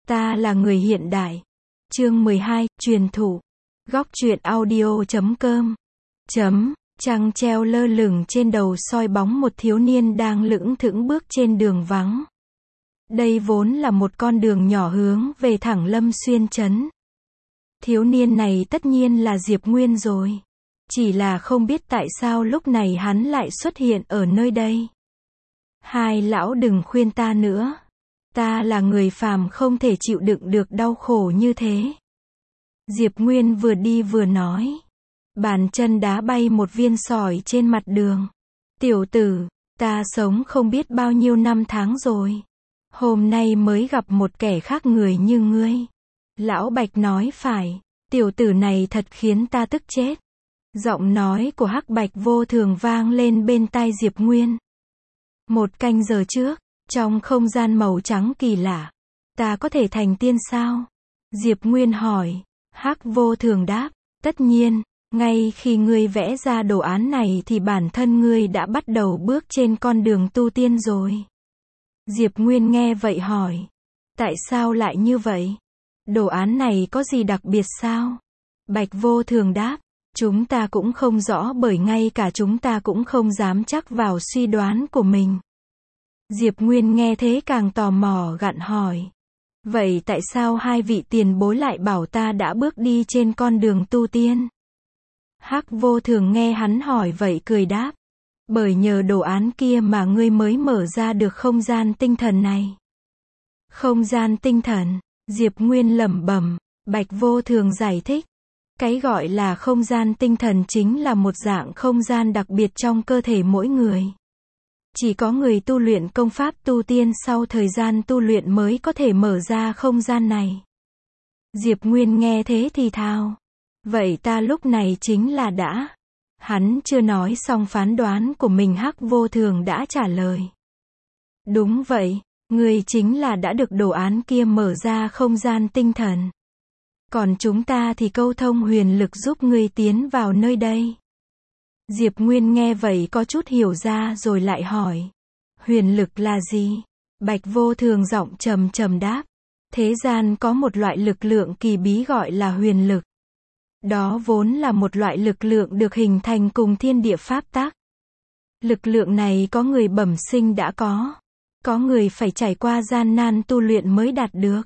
Ta là người hiện đại. Chương 12, truyền thụ. Góc truyện audio.com. Trăng treo lơ lửng trên đầu soi bóng một thiếu niên đang lững thững bước trên đường vắng. Đây vốn là một con đường nhỏ hướng về thẳng Lâm Xuyên trấn. Thiếu niên này tất nhiên là Diệp Nguyên rồi. Chỉ là không biết tại sao lúc này hắn lại xuất hiện ở nơi đây. Hai lão đừng khuyên ta nữa. Ta là người phàm không thể chịu đựng được đau khổ như thế. Diệp Nguyên vừa đi vừa nói. Bàn chân đá bay một viên sỏi trên mặt đường. Tiểu tử, ta sống không biết bao nhiêu năm tháng rồi. Hôm nay mới gặp một kẻ khác người như ngươi. Lão Bạch nói phải, tiểu tử này thật khiến ta tức chết. Giọng nói của Hắc Bạch vô thường vang lên bên tai Diệp Nguyên. Một canh giờ trước, trong không gian màu trắng kỳ lạ, ta có thể thành tiên sao? Diệp Nguyên hỏi. Hắc vô thường đáp, tất nhiên, ngay khi ngươi vẽ ra đồ án này thì bản thân ngươi đã bắt đầu bước trên con đường tu tiên rồi. Diệp Nguyên nghe vậy hỏi, tại sao lại như vậy? Đồ án này có gì đặc biệt sao? Bạch vô thường đáp, chúng ta cũng không rõ bởi ngay cả chúng ta cũng không dám chắc vào suy đoán của mình. Diệp Nguyên nghe thế càng tò mò gặn hỏi. Vậy tại sao hai vị tiền bối lại bảo ta đã bước đi trên con đường tu tiên? Hắc vô thường nghe hắn hỏi vậy cười đáp. Bởi nhờ đồ án kia mà ngươi mới mở ra được không gian tinh thần này. Không gian tinh thần, Diệp Nguyên lẩm bẩm. Bạch vô thường giải thích. Cái gọi là không gian tinh thần chính là một dạng không gian đặc biệt trong cơ thể mỗi người. Chỉ có người tu luyện công pháp tu tiên sau thời gian tu luyện mới có thể mở ra không gian này. Diệp Nguyên nghe thế thì thào. Vậy ta lúc này chính là đã. Hắn chưa nói xong phán đoán của mình Hắc vô thường đã trả lời. Đúng vậy, ngươi chính là đã được đồ án kia mở ra không gian tinh thần. Còn chúng ta thì câu thông huyền lực giúp ngươi tiến vào nơi đây. Diệp Nguyên nghe vậy có chút hiểu ra rồi lại hỏi. Huyền lực là gì? Bạch vô thường giọng trầm trầm đáp. Thế gian có một loại lực lượng kỳ bí gọi là huyền lực. Đó vốn là một loại lực lượng được hình thành cùng thiên địa pháp tắc. Lực lượng này có người bẩm sinh đã có người phải trải qua gian nan tu luyện mới đạt được.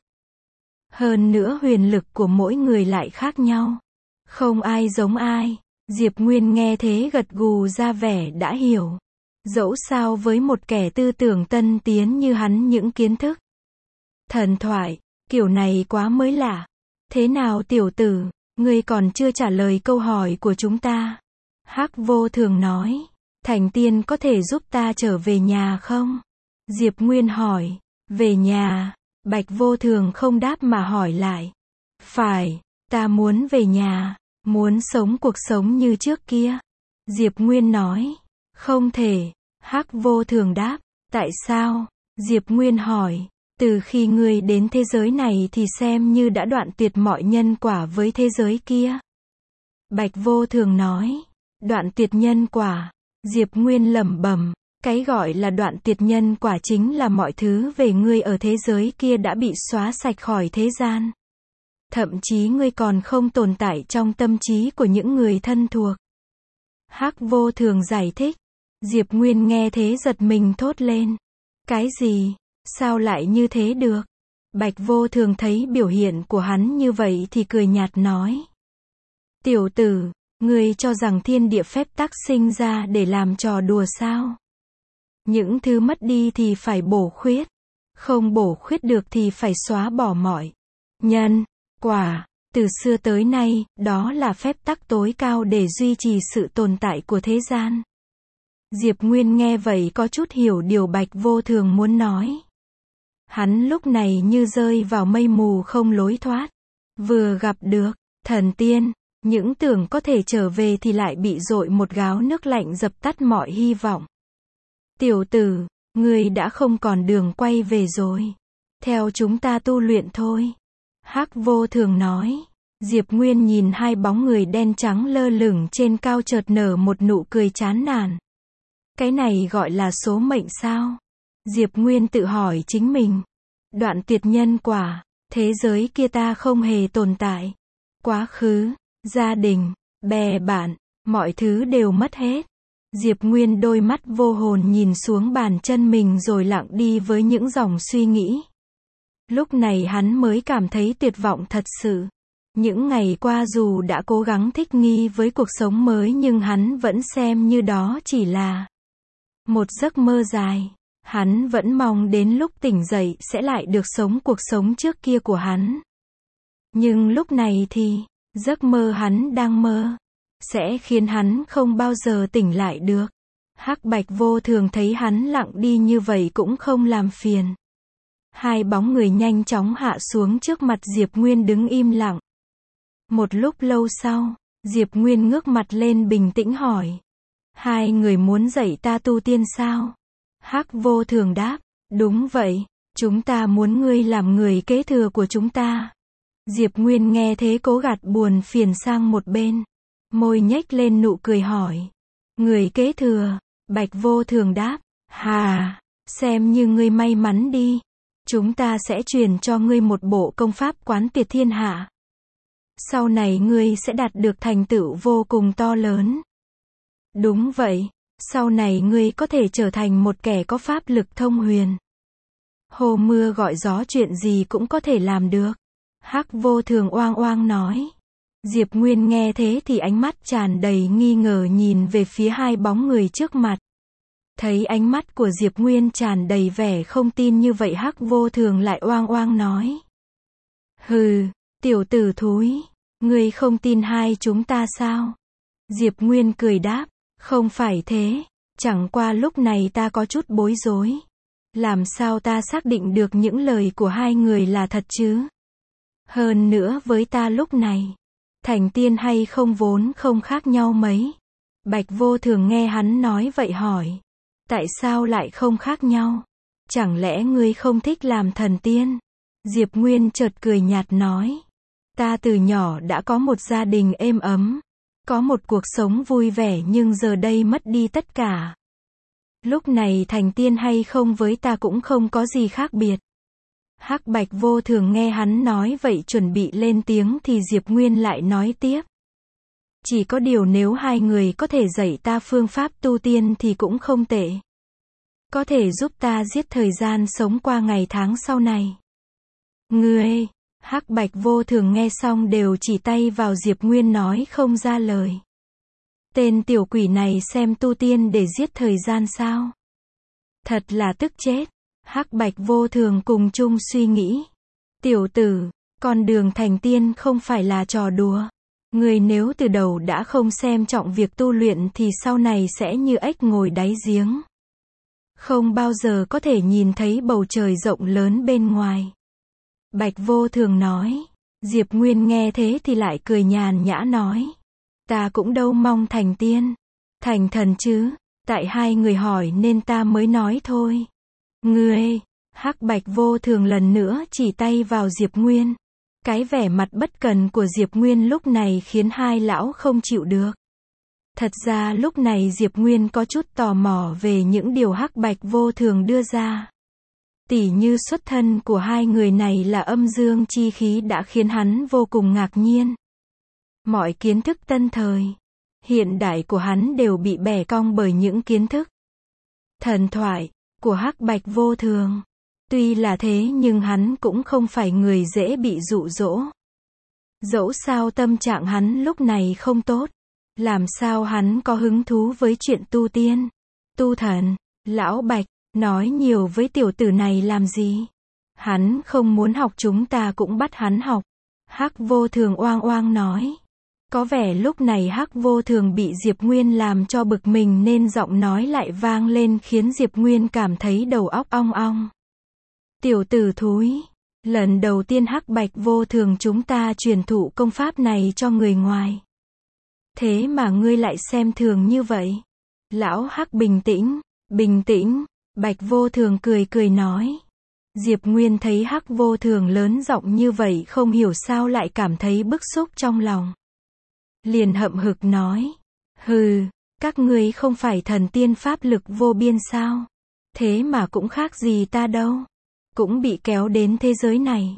Hơn nữa huyền lực của mỗi người lại khác nhau. Không ai giống ai. Diệp Nguyên nghe thế gật gù ra vẻ đã hiểu. Dẫu sao với một kẻ tư tưởng tân tiến như hắn những kiến thức thần thoại, kiểu này quá mới lạ. Thế nào tiểu tử, ngươi còn chưa trả lời câu hỏi của chúng ta. Hắc vô thường nói, thành tiên có thể giúp ta trở về nhà không? Diệp Nguyên hỏi, về nhà? Bạch vô thường không đáp mà hỏi lại. Phải, ta muốn về nhà, muốn sống cuộc sống như trước kia. Diệp Nguyên nói, không thể. Hắc vô thường đáp, tại sao? Diệp Nguyên hỏi, từ khi ngươi đến thế giới này thì xem như đã đoạn tuyệt mọi nhân quả với thế giới kia. Bạch vô thường nói, đoạn tuyệt nhân quả. Diệp Nguyên lẩm bẩm, cái gọi là đoạn tuyệt nhân quả chính là mọi thứ về ngươi ở thế giới kia đã bị xóa sạch khỏi thế gian. Thậm chí ngươi còn không tồn tại trong tâm trí của những người thân thuộc. Hắc vô thường giải thích. Diệp Nguyên nghe thế giật mình thốt lên. Cái gì? Sao lại như thế được? Bạch vô thường thấy biểu hiện của hắn như vậy thì cười nhạt nói. Tiểu tử, ngươi cho rằng thiên địa phép tắc sinh ra để làm trò đùa sao? Những thứ mất đi thì phải bổ khuyết. Không bổ khuyết được thì phải xóa bỏ mọi nhân quả. Từ xưa tới nay, đó là phép tắc tối cao để duy trì sự tồn tại của thế gian. Diệp Nguyên nghe vậy có chút hiểu điều Bạch vô thường muốn nói. Hắn lúc này như rơi vào mây mù không lối thoát. Vừa gặp được thần tiên, những tưởng có thể trở về thì lại bị dội một gáo nước lạnh dập tắt mọi hy vọng. Tiểu tử, ngươi đã không còn đường quay về rồi. Theo chúng ta tu luyện thôi. Hắc vô thường nói. Diệp Nguyên nhìn hai bóng người đen trắng lơ lửng trên cao chợt nở một nụ cười chán nản. Cái này gọi là số mệnh sao? Diệp Nguyên tự hỏi chính mình. Đoạn tuyệt nhân quả, Thế giới kia ta không hề tồn tại. Quá khứ, gia đình, bè bạn, mọi thứ đều mất hết. Diệp Nguyên đôi mắt vô hồn nhìn xuống bàn chân mình rồi lặng đi với những dòng suy nghĩ. Lúc này hắn mới cảm thấy tuyệt vọng thật sự. Những ngày qua dù đã cố gắng thích nghi với cuộc sống mới nhưng hắn vẫn xem như đó chỉ là một giấc mơ dài. Hắn vẫn mong đến lúc tỉnh dậy sẽ lại được sống cuộc sống trước kia của hắn. Nhưng lúc này thì, giấc mơ hắn đang mơ sẽ khiến hắn không bao giờ tỉnh lại được. Hắc Bạch Vô Thường thấy hắn lặng đi như vậy cũng không làm phiền. Hai bóng người nhanh chóng hạ xuống trước mặt Diệp Nguyên đứng im lặng. Một lúc lâu sau, Diệp Nguyên ngước mặt lên bình tĩnh hỏi. Hai người muốn dạy ta tu tiên sao? Hắc Vô Thường đáp, đúng vậy, chúng ta muốn ngươi làm người kế thừa của chúng ta. Diệp Nguyên nghe thế cố gạt buồn phiền sang một bên. Môi nhếch lên nụ cười hỏi. Người kế thừa, Bạch Vô Thường đáp, hà, xem như ngươi may mắn đi. Chúng ta sẽ truyền cho ngươi một bộ công pháp quán tuyệt thiên hạ. Sau này ngươi sẽ đạt được thành tựu vô cùng to lớn. Đúng vậy, sau này ngươi có thể trở thành một kẻ có pháp lực thông huyền. Hồ mưa gọi gió chuyện gì cũng có thể làm được. Hắc Vô Thường oang oang nói. Diệp Nguyên nghe thế thì ánh mắt tràn đầy nghi ngờ nhìn về phía hai bóng người trước mặt. Thấy ánh mắt của Diệp Nguyên tràn đầy vẻ không tin như vậy Hắc Vô Thường lại oang oang nói. Hừ, tiểu tử thúi, ngươi không tin hai chúng ta sao? Diệp Nguyên cười đáp, không phải thế, chẳng qua lúc này ta có chút bối rối. Làm sao ta xác định được những lời của hai người là thật chứ? Hơn nữa với ta lúc này, thành tiên hay không vốn không khác nhau mấy. Bạch Vô Thường nghe hắn nói vậy hỏi. Tại sao lại không khác nhau? Chẳng lẽ ngươi không thích làm thần tiên? Diệp Nguyên chợt cười nhạt nói. Ta từ nhỏ đã có một gia đình êm ấm. Có một cuộc sống vui vẻ nhưng giờ đây mất đi tất cả. Lúc này thành tiên hay không với ta cũng không có gì khác biệt. Hắc Bạch Vô Thường nghe hắn nói vậy chuẩn bị lên tiếng thì Diệp Nguyên lại nói tiếp. Chỉ có điều nếu hai người có thể dạy ta phương pháp tu tiên thì cũng không tệ. Có thể giúp ta giết thời gian sống qua ngày tháng sau này. Ngươi, Hắc Bạch Vô Thường nghe xong đều chỉ tay vào Diệp Nguyên nói không ra lời. Tên tiểu quỷ này xem tu tiên để giết thời gian sao? Thật là tức chết. Hắc Bạch Vô Thường cùng chung suy nghĩ. Tiểu tử, con đường thành tiên không phải là trò đùa. Người nếu từ đầu đã không xem trọng việc tu luyện thì sau này sẽ như ếch ngồi đáy giếng. Không bao giờ có thể nhìn thấy bầu trời rộng lớn bên ngoài. Bạch Vô Thường nói. Diệp Nguyên nghe thế thì lại cười nhàn nhã nói. Ta cũng đâu mong thành tiên, thành thần chứ. Tại hai người hỏi nên ta mới nói thôi. Ngươi, Hắc Bạch Vô Thường lần nữa chỉ tay vào Diệp Nguyên. Cái vẻ mặt bất cần của Diệp Nguyên lúc này khiến hai lão không chịu được. Thật ra lúc này Diệp Nguyên có chút tò mò về những điều Hắc Bạch Vô Thường đưa ra. Tỉ như xuất thân của hai người này là âm dương chi khí đã khiến hắn vô cùng ngạc nhiên. Mọi kiến thức tân thời, hiện đại của hắn đều bị bẻ cong bởi những kiến thức thần thoại của Hắc Bạch Vô Thường. Tuy là thế nhưng hắn cũng không phải người dễ bị dụ dỗ. Dẫu sao tâm trạng hắn lúc này không tốt. Làm sao hắn có hứng thú với chuyện tu tiên, tu thần? Lão Bạch, nói nhiều với tiểu tử này làm gì? Hắn không muốn học chúng ta cũng bắt hắn học. Hắc Vô Thường oang oang nói. Có vẻ lúc này Hắc Vô Thường bị Diệp Nguyên làm cho bực mình nên giọng nói lại vang lên khiến Diệp Nguyên cảm thấy đầu óc ong ong. Tiểu tử thúi, lần đầu tiên Hắc Bạch Vô Thường chúng ta truyền thụ công pháp này cho người ngoài. Thế mà ngươi lại xem thường như vậy. Lão Hắc bình tĩnh, bình tĩnh. Bạch Vô Thường cười cười nói. Diệp Nguyên thấy Hắc Vô Thường lớn giọng như vậy không hiểu sao lại cảm thấy bức xúc trong lòng. Liền hậm hực nói. Hừ, các ngươi không phải thần tiên pháp lực vô biên sao? Thế mà cũng khác gì ta đâu. Cũng bị kéo đến thế giới này.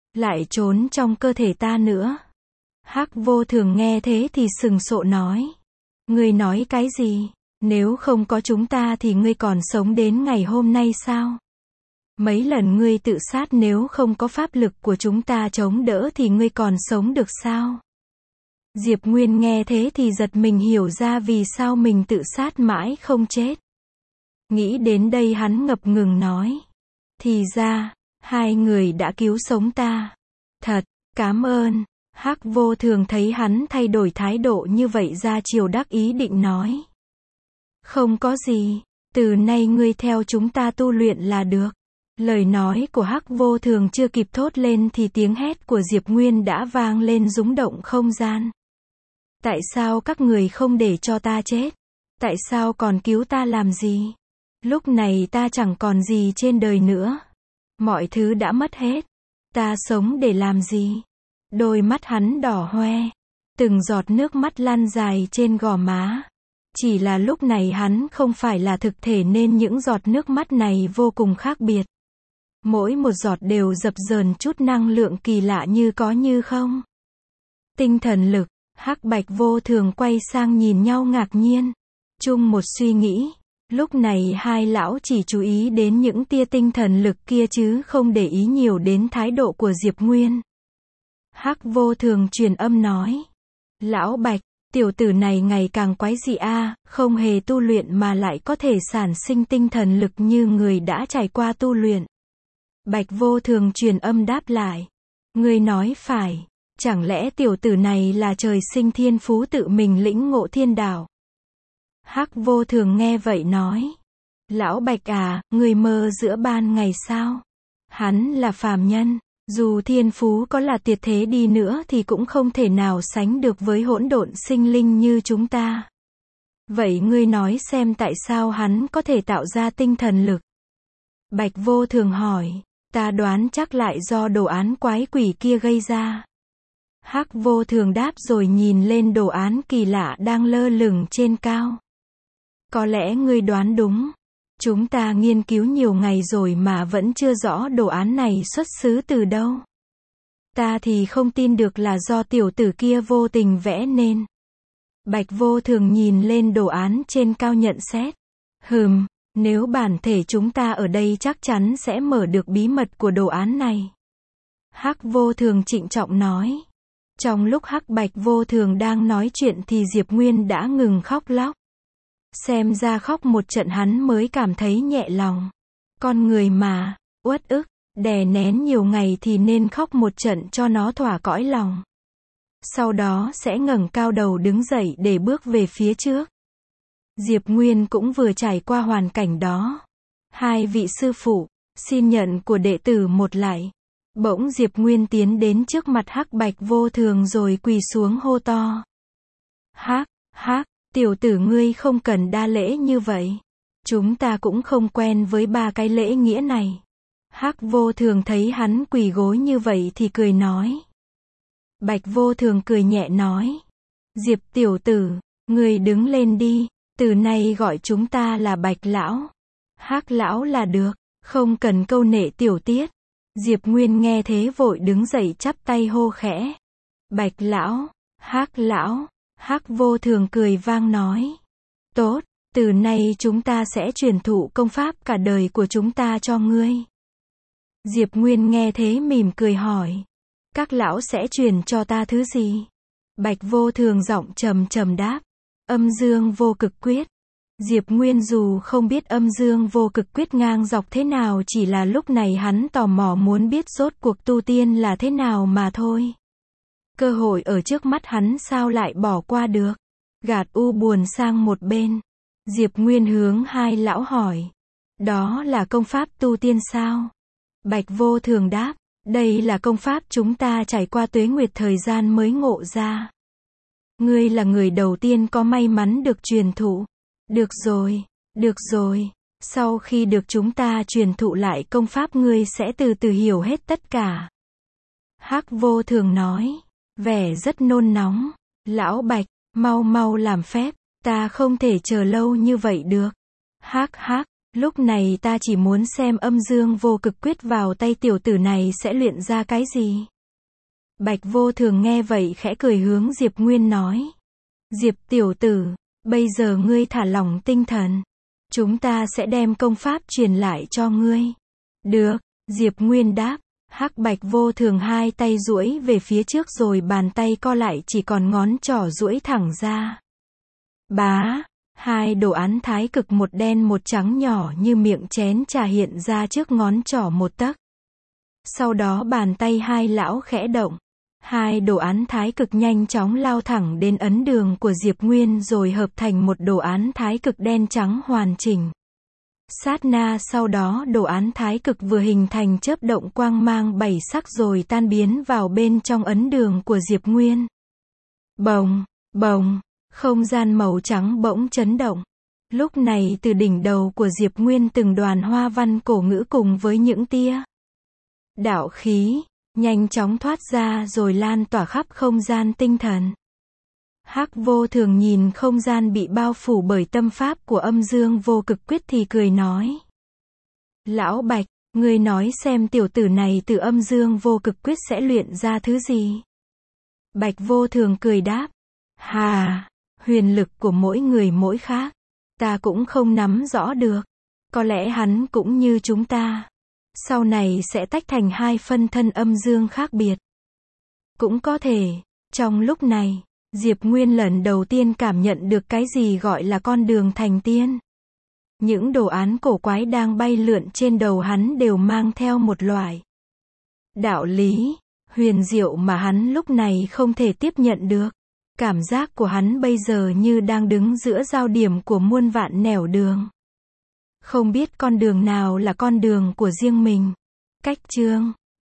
lại trốn trong cơ thể ta nữa. Hắc Vô Thường nghe thế thì sừng sộ nói. Ngươi nói cái gì? Nếu không có chúng ta thì ngươi còn sống đến ngày hôm nay sao? Mấy lần ngươi tự sát nếu không có pháp lực của chúng ta chống đỡ thì ngươi còn sống được sao? Diệp Nguyên nghe thế thì giật mình hiểu ra vì sao mình tự sát mãi không chết. Nghĩ đến đây hắn ngập ngừng nói. Thì ra, hai người đã cứu sống ta. Thật, cảm ơn. Hắc Vô Thường thấy hắn thay đổi thái độ như vậy ra chiều đắc ý định nói. Không có gì, từ nay ngươi theo chúng ta tu luyện là được. Lời nói của Hắc Vô Thường chưa kịp thốt lên thì tiếng hét của Diệp Nguyên đã vang lên rúng động không gian. Tại sao các người không để cho ta chết? Tại sao còn cứu ta làm gì? Lúc này ta chẳng còn gì trên đời nữa. Mọi thứ đã mất hết. Ta sống để làm gì? Đôi mắt hắn đỏ hoe. Từng giọt nước mắt lăn dài trên gò má. Chỉ là lúc này hắn không phải là thực thể nên những giọt nước mắt này vô cùng khác biệt. Mỗi một giọt đều dập dờn chút năng lượng kỳ lạ như có như không. Tinh thần lực, Hắc Bạch Vô Thường quay sang nhìn nhau ngạc nhiên. Chung một suy nghĩ. Lúc này hai lão chỉ chú ý đến những tia tinh thần lực kia chứ không để ý nhiều đến thái độ của Diệp Nguyên. Hắc Vô Thường truyền âm nói. Lão Bạch, tiểu tử này ngày càng quái dị a, không hề tu luyện mà lại có thể sản sinh tinh thần lực như người đã trải qua tu luyện. Bạch Vô Thường truyền âm đáp lại. Ngươi nói phải, chẳng lẽ tiểu tử này là trời sinh thiên phú tự mình lĩnh ngộ thiên đạo? Hắc Vô Thường nghe vậy nói. Lão Bạch à, người mơ giữa ban ngày sao? Hắn là phàm nhân, dù thiên phú có là tuyệt thế đi nữa thì cũng không thể nào sánh được với hỗn độn sinh linh như chúng ta. Vậy ngươi nói xem tại sao hắn có thể tạo ra tinh thần lực? Bạch Vô Thường hỏi. Ta đoán chắc lại do đồ án quái quỷ kia gây ra. Hắc Vô Thường đáp rồi nhìn lên đồ án kỳ lạ đang lơ lửng trên cao. Có lẽ ngươi đoán đúng. Chúng ta nghiên cứu nhiều ngày rồi mà vẫn chưa rõ đồ án này xuất xứ từ đâu. Ta thì không tin được là do tiểu tử kia vô tình vẽ nên. Bạch Vô Thường nhìn lên đồ án trên cao nhận xét. Nếu bản thể chúng ta ở đây chắc chắn sẽ mở được bí mật của đồ án này. Hắc Vô Thường trịnh trọng nói. Trong lúc Hắc Bạch Vô Thường đang nói chuyện thì Diệp Nguyên đã ngừng khóc lóc. Xem ra khóc một trận hắn mới cảm thấy nhẹ lòng. Con người mà, uất ức, đè nén nhiều ngày thì nên khóc một trận cho nó thỏa cõi lòng. Sau đó sẽ ngẩng cao đầu đứng dậy để bước về phía trước. Diệp Nguyên cũng vừa trải qua hoàn cảnh đó. Hai vị sư phụ, xin nhận của đệ tử một lại. Bỗng Diệp Nguyên tiến đến trước mặt Hắc Bạch Vô Thường rồi quỳ xuống hô to. Hắc, tiểu tử ngươi không cần đa lễ như vậy. Chúng ta cũng không quen với ba cái lễ nghĩa này. Hắc Vô Thường thấy hắn quỳ gối như vậy thì cười nói. Bạch Vô Thường cười nhẹ nói. Diệp tiểu tử, ngươi đứng lên đi. Từ nay gọi chúng ta là Bạch Lão. Hắc Lão là được, không cần câu nệ tiểu tiết. Diệp Nguyên nghe thế vội đứng dậy chắp tay hô khẽ. Bạch Lão, Hắc Lão. Hắc Vô Thường cười vang nói. Tốt, từ nay chúng ta sẽ truyền thụ công pháp cả đời của chúng ta cho ngươi. Diệp Nguyên nghe thế mỉm cười hỏi. Các lão sẽ truyền cho ta thứ gì? Bạch Vô Thường giọng trầm trầm đáp. Âm dương vô cực quyết. Diệp Nguyên dù không biết âm dương vô cực quyết ngang dọc thế nào, chỉ là lúc này hắn tò mò muốn biết rốt cuộc tu tiên là thế nào mà thôi. Cơ hội ở trước mắt hắn sao lại bỏ qua được. Gạt u buồn sang một bên. Diệp Nguyên hướng hai lão hỏi. Đó là công pháp tu tiên sao? Bạch Vô Thường đáp. Đây là công pháp chúng ta trải qua tuế nguyệt thời gian mới ngộ ra. Ngươi là người đầu tiên có may mắn được truyền thụ. Được rồi. Sau khi được chúng ta truyền thụ lại công pháp ngươi sẽ từ từ hiểu hết tất cả. Hắc Vô Thường nói. Vẻ rất nôn nóng. Lão Bạch, mau làm phép. Ta không thể chờ lâu như vậy được. Hắc, Lúc này ta chỉ muốn xem âm dương vô cực quyết vào tay tiểu tử này sẽ luyện ra cái gì. Bạch Vô Thường nghe vậy khẽ cười hướng Diệp Nguyên nói. Diệp tiểu tử, bây giờ ngươi thả lỏng tinh thần. Chúng ta sẽ đem công pháp truyền lại cho ngươi. Được, Diệp Nguyên đáp. Hắc Bạch Vô Thường hai tay duỗi về phía trước rồi bàn tay co lại chỉ còn ngón trỏ duỗi thẳng ra. Bá, hai đồ án thái cực một đen một trắng nhỏ như miệng chén trà hiện ra trước ngón trỏ một tấc. Sau đó bàn tay hai lão khẽ động. Hai đồ án thái cực nhanh chóng lao thẳng đến ấn đường của Diệp Nguyên rồi hợp thành một đồ án thái cực đen trắng hoàn chỉnh. Sát na sau đó đồ án thái cực vừa hình thành chớp động quang mang bảy sắc rồi tan biến vào bên trong ấn đường của Diệp Nguyên. Bồng, bồng, không gian màu trắng bỗng chấn động. Lúc này từ đỉnh đầu của Diệp Nguyên từng đoàn hoa văn cổ ngữ cùng với những tia đạo khí nhanh chóng thoát ra rồi lan tỏa khắp không gian tinh thần. Hắc Vô Thường nhìn không gian bị bao phủ bởi tâm pháp của âm dương vô cực quyết thì cười nói. Lão Bạch, ngươi nói xem tiểu tử này từ âm dương vô cực quyết sẽ luyện ra thứ gì? Bạch Vô Thường cười đáp. Hà, huyền lực của mỗi người mỗi khác. Ta cũng không nắm rõ được. Có lẽ hắn cũng như chúng ta. Sau này sẽ tách thành hai phân thân âm dương khác biệt. Cũng có thể, trong lúc này, Diệp Nguyên lần đầu tiên cảm nhận được cái gì gọi là con đường thành tiên. Những đồ án cổ quái đang bay lượn trên đầu hắn đều mang theo một loại đạo lý, huyền diệu mà hắn lúc này không thể tiếp nhận được. Cảm giác của hắn bây giờ như đang đứng giữa giao điểm của muôn vạn nẻo đường. Không biết con đường nào là con đường của riêng mình. Cách chương